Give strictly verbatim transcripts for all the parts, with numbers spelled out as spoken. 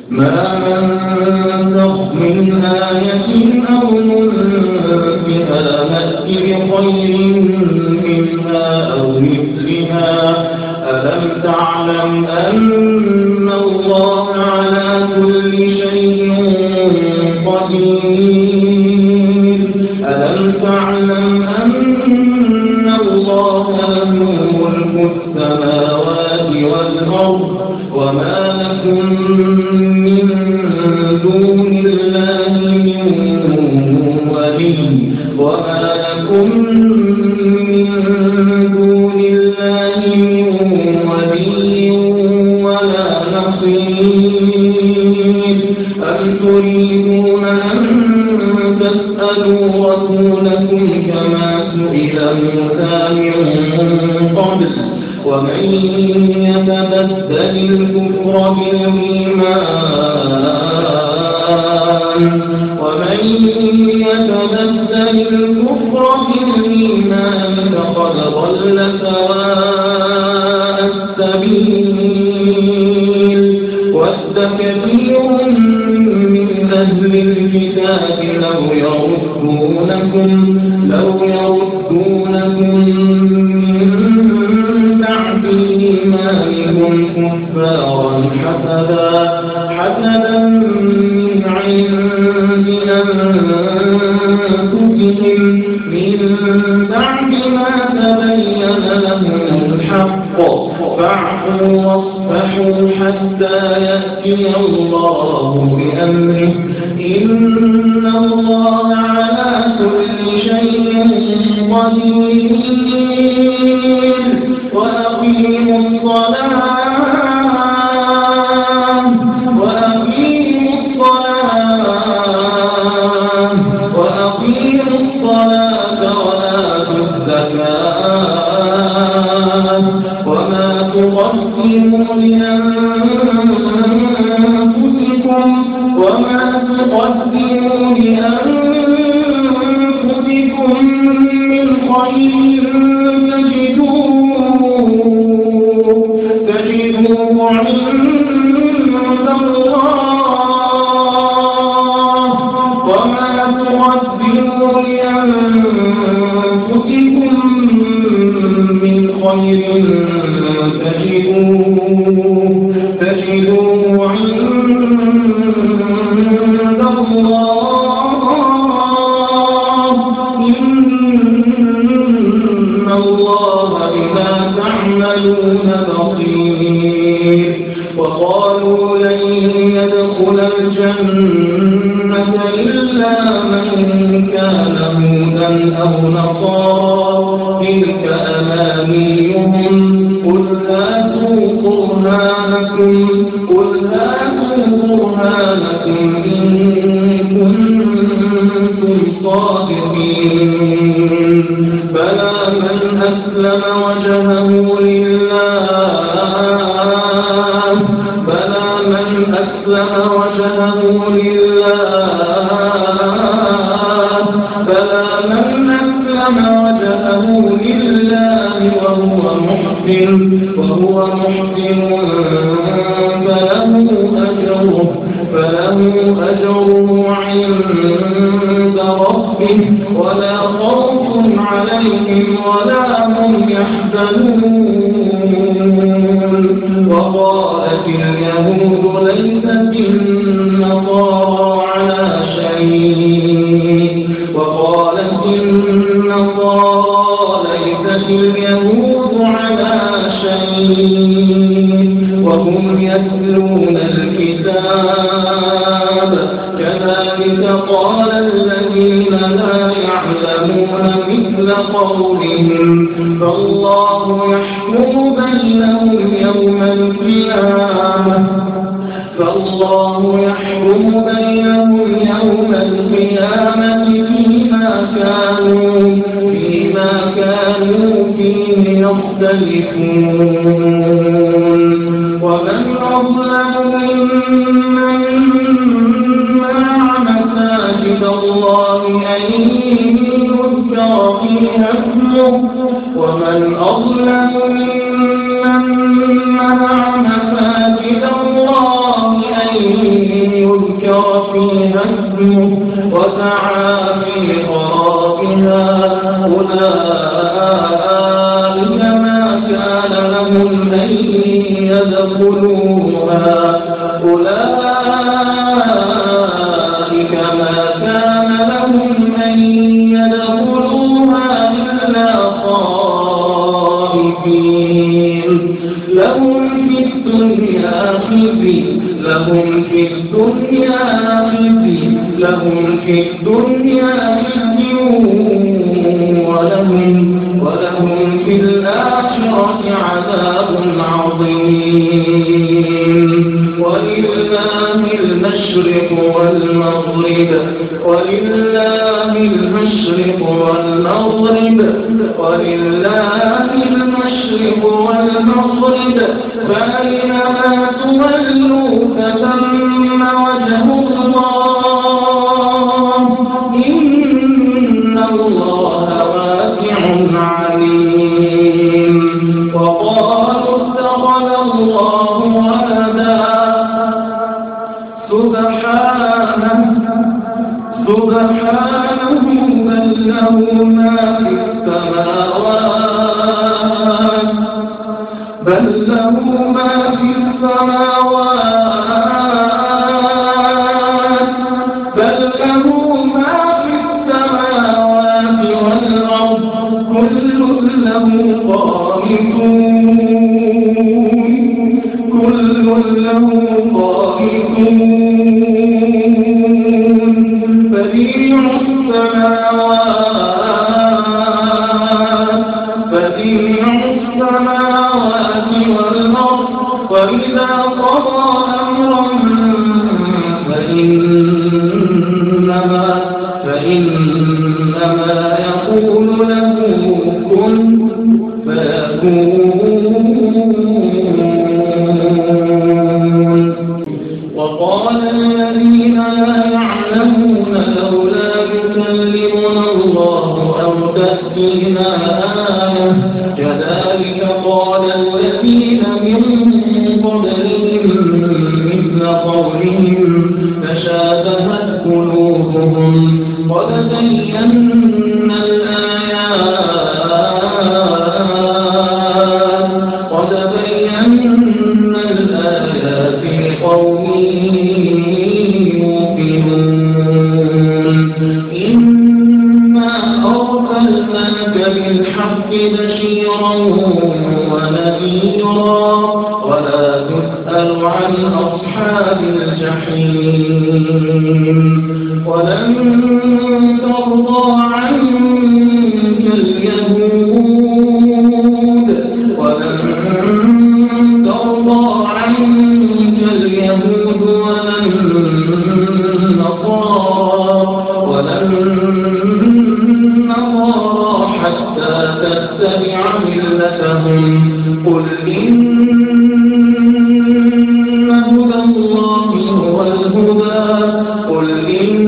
ما ننسخ من آية أو ننسها نأتي بخير منها أو مثلها ألم تعلم أن الله على كل شيء قدير ألم تعلم أن الله له ملك السماوات والأرض وما لكم من دون الله من ولي وما لكم من دون الله من ولي ولا نصير أم تريدون أن تسألوا رسولكم كما سئل موسى من قبل ومن يتبدل الكفر بالإيمان ومن يتبدل الكفر بالإيمان فقد ضل سواء السبيل ود كثير من أهل الكتاب لو يردونكم لو يردونكم إيمانهم كفارا حسدا حسدا من عند أنفسهم من بعد ما تبين لهم الحق فاعفوا واصفحوا حتى يأتي الله بأمره إن الله على كل شيء قدير وأقيموا الصلاة وأقيموا الصلاة وأقيموا الصلاة وآتوا الزكاة وما تقدموا لأنفسكم وما تقدموا لأنفسكم من خير تجدوه عند الله وما تقدموا لأنفسكم من خير تجدوه تجدوه عند الله إن الله بما تعملون بصير وقالوا لن يدخل الجنة إلا من كان هودا أو نصارى تلك أمانيهم قل هاتوا برهانكم قل هاتوا برهانكم إن كنتم صادقين بلى من أسلم وجهه لله بلى من أسلم وجهه لله بلى من أسلم وجهه لله وهو محسن وهو محسن فله أجره فله أجره عند ربه ولا خوف عليهم ولا هم يحزنون وقالت اليهود ليست النصارى على شيء وقالت النصارى ليست اليهود على شيء وهم يتلون الكتاب كذلك قال الذين لا يعلمون مثل قولهم فالله يحكم بينهم يوم القيامة فالله يحكم بينهم يوم القيامة فيما كانوا فيما كانوا فيه يختلفون ومن أظلم ممن منع مساجد الله أن يذكر فيها اسمه ومن أظلم ممن منع مساجد الله أن هدمه وسعى في خرابها أولئك ما كان لهم أن يدخلوها أولئك ما كان لهم أن يدخلوها إلا خائفين لهم في الدنيا خزي لهم في الدنيا خزي لهم في الدنيا خزي ولهم ولهم في الآخرة عذاب عظيم ولله المشرق والمغرب ولله المشرق والمغرب ولله المشرق والمغرب فأينما تولوا فثم وجه الله إن الله واسع عليم وقالوا اتخذ الله ولدا سبحانه سبحانه بل له ما في السماوات بل له ما في السماوات بل له ما في السماوات والأرض كل له قانتون كل له قانتون بديع السماوات بديع السماوات والأرض وإذا قضى أمرا فإنما فإنما يقول له كن فيكون وقال الذين لا يعلمون لولا يكلمنا الله أو تأتينا آية كذلك قال الذين من قبلهم مثل قولهم تشابهت قلوبهم قد بينا الآيات قد بينا الآيات لقوم يوقنون إنا أرسلناك بالحق بشيرا ونذيرا ولا تسأل عن أصحاب الجحيم ولن ترضى عنك اليهود ولن ترضى عنك اليهود ولا النصارى ولا النصارى حتى تتبع ملتهم قل إن هدى الله هو الهدى قل إن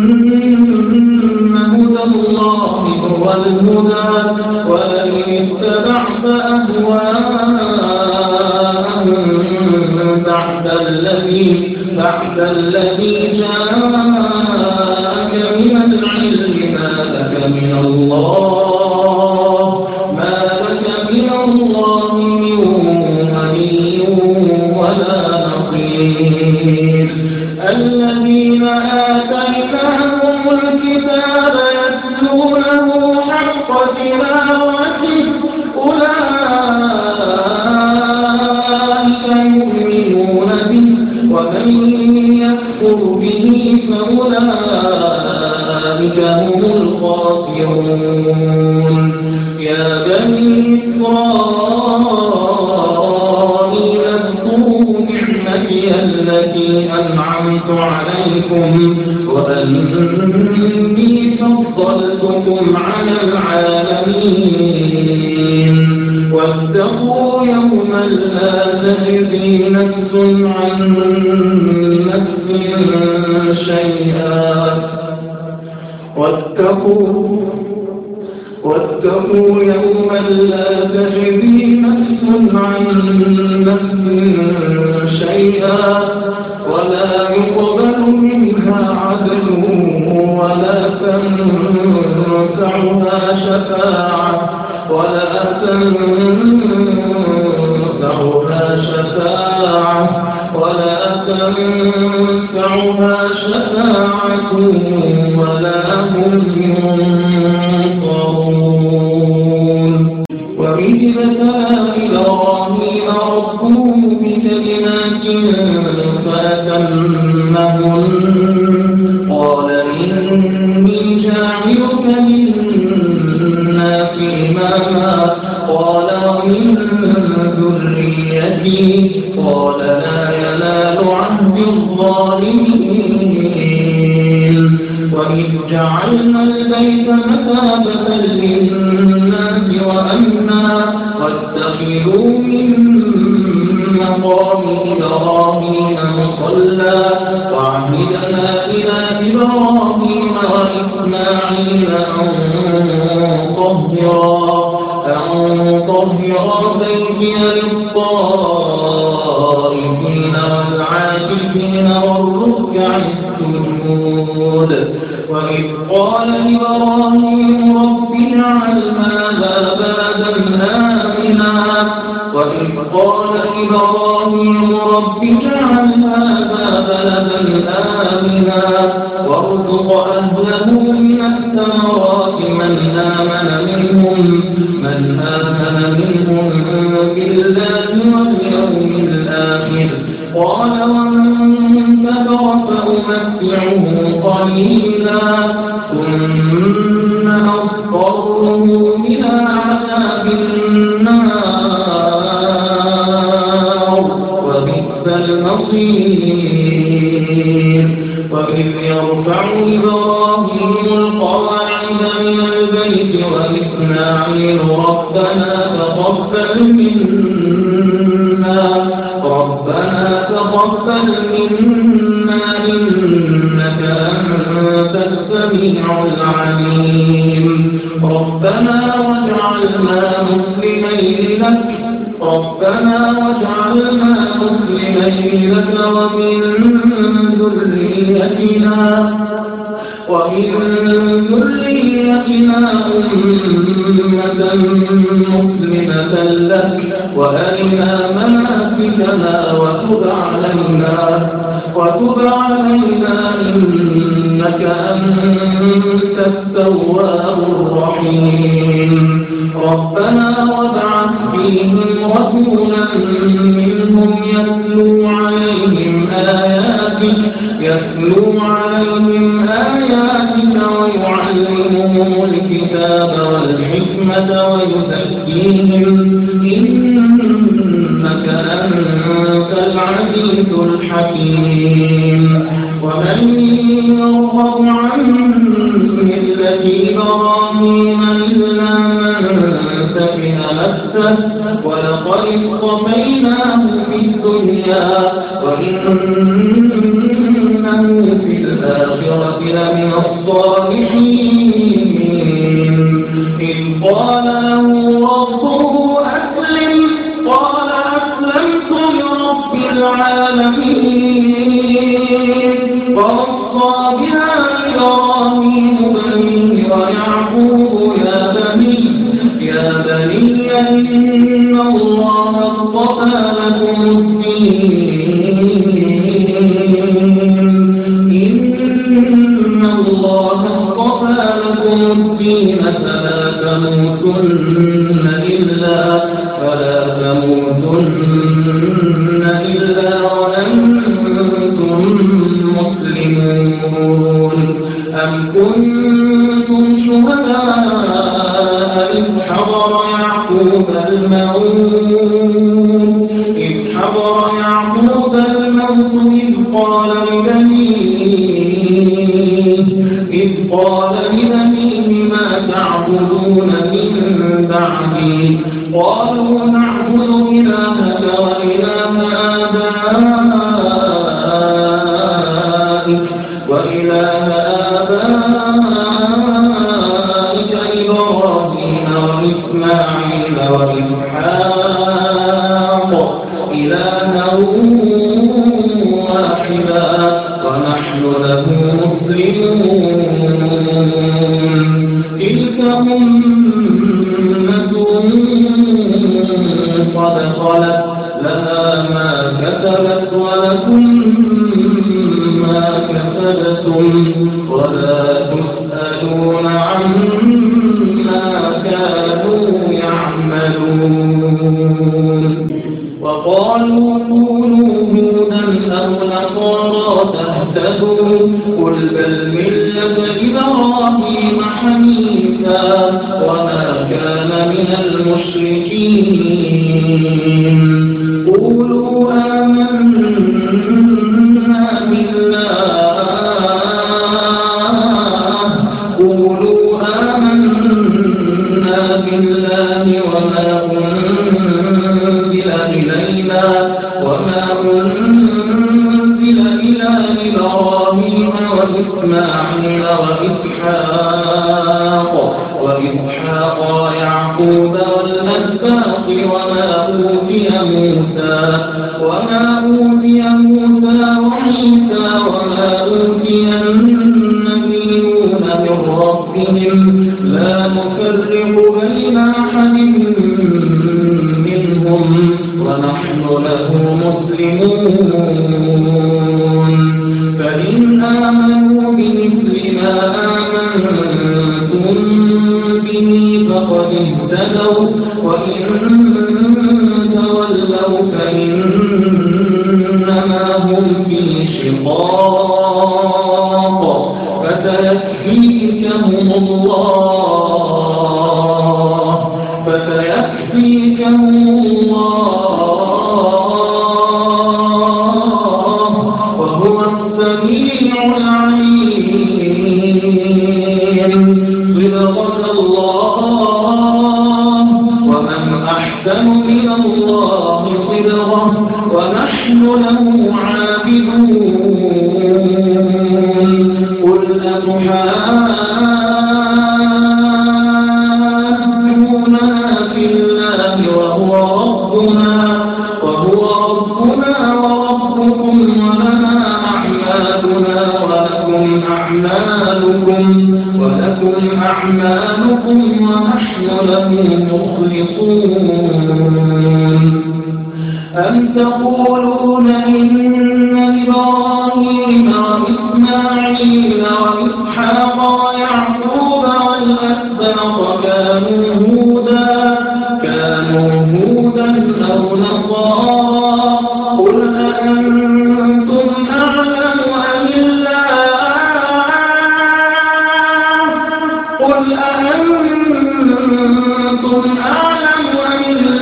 هدى الله هو الهدى ولئن اتبعت أهواءهم بعد الذي بعد الذي جاءك من العلم ما لك من الله ما لك من الله من ولي ولا نصير الذين آتيناهم الكتاب يتلونه حق تلاوته أولئك يؤمنون به ومن يكفر به فأولئك هم الخاسرون يا بني إسرائيل اذكروا نعمتي التي أنعمت عليكم وأني فضلتكم على العالمين واتقوا يوما لا تجزي نفس عن نفس شيئا واتقوا واتقوا يوما لا تجزي نفس عن نفس شيئا ولا يقبل منها ولا تنفعها شفاعة ولا تنفعها شفاعة ولا تنفعها شفاعة ولا هم ينصرون. وإذ ابتلى إبراهيم ربه بكلمات فأتمهن قال إني جاعلك للناس إماما قال ومن ذريتي قال لا ينال عهد الظالمين. وإذ جعلنا البيت مثابة للناس وأمنا واتخذوا من مقام إبراهيم مصلى وعهدنا إلى إبراهيم وإسماعيل أن طهرا بيتي للطائفين والعاكفين والركع السجود. وإذ قال إبراهيم رب اجعل هذا بلدا آمنا وإذ قال إبراهيم رب اجعل هذا بلدا آمنا وارزق أهله من الثمرات من آمن منهم من آمن منهم بالله واليوم الآخر قال ومن كفر فأمتعه قليلا ثم أضطره إلى عذاب النار وبئس المصير. وإذ يرفع إبراهيم القواعد من البيت وإسماعيل ربنا تقبل منا ربنا تقبل منا إنك أنت السميع العليم ربنا واجعلنا مسلمين لك ربنا واجعلنا مسلمين لك ومن ذريتنا ومن ذريتنا أمة مسلمة لك وأرنا مناسكنا وتب علينا وتب علينا إنك أنت التواب الرحيم. ربنا وابعث فيهم رسولا منهم يتلو عليهم آياتك يتلو عليهم آياتك ويعلمهم الكتاب والحكمة ويزكيهم إنك أنت العزيز الحكيم. ومن يرغب عن ملة إبراهيم إلا من سفه نفسه ولقد اصطفيناه في الدنيا وإنه في الآخرة لمن الصالحين. إذ قال له ربه أسلم قال أسلمت لرب العالمين. ووصى بها إبراهيم بنيه ويعقوب يا بني يا بني إن الله اصطفى لكم الدين إن الله اصطفى لكم الدين فلا تموتن إلا فلا تموتن إلا وأنتم مسلمون. أم كنتم شهداء إذ حضر يعقوب الموت إذ حضر يعقوب الموت إذ قال لبنيه إذ قال لبنيه ما تعبدون من بعدي قالوا نعبد إلهك وإله آبائك وإله آبائك إبراهيم وإسماعيل وإسحاق إلها واحدا ونحن له مسلمون. أمة قد خلت لها ما كسبت ولكم ما كسبتم ولا تسألون عما كانوا يعملون. وقالوا كونوا هودا أو نصارى تهتدوا قل بل ملة إبراهيم حنيفا وما كان من المشركين. قولوا آمنا بالله قولوا آمنا بالله وما أنزل إلينا وما أنزل إلى إبراهيم وإسماعيل وإسحاق وإسحاق ويعقوب والأسباط وما أوتي موسى وما أوتي موسى وعيسى وما أوتي النبيون من ربهم لا نفرق بين أحد منهم ونحن له مسلمون. فإن آمنوا بمثل ما آمنتم به فقد اهتدوا وإن تولوا فإنما هم في شقاق فسيكفيكهم الله فسيكفيكهم الله وهو السميع العليم. صدق الله ومن أحسن من الله صدقا ونحن له عابدون. قل أتحاجوننا في الله وهو ربنا وهو ربنا وربكم ولنا أعمالنا ولكم أعمالكم ولكم أعمالكم ونحن له مخلصون. أم تقولون إن إبراهيم وإسماعيل وإسحاق ويعقوب والأسباط كانوا هودا كانوا هودا أو نصارى قل أأنتم أعلم أم الله قل أأنتم أعلم أم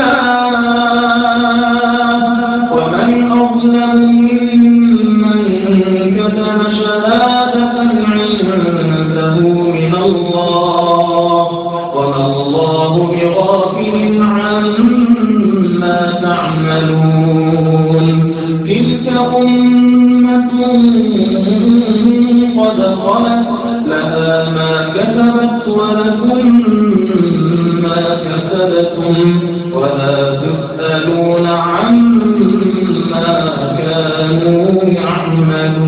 الله ومن أظلم ممن كتم شهادة عنده من الله وما الله بغافل عما تعملون. تلك أمة قد خلت لها ما كسبت ولكم ما كسبتم ولا تسألون عما كانوا يعملون.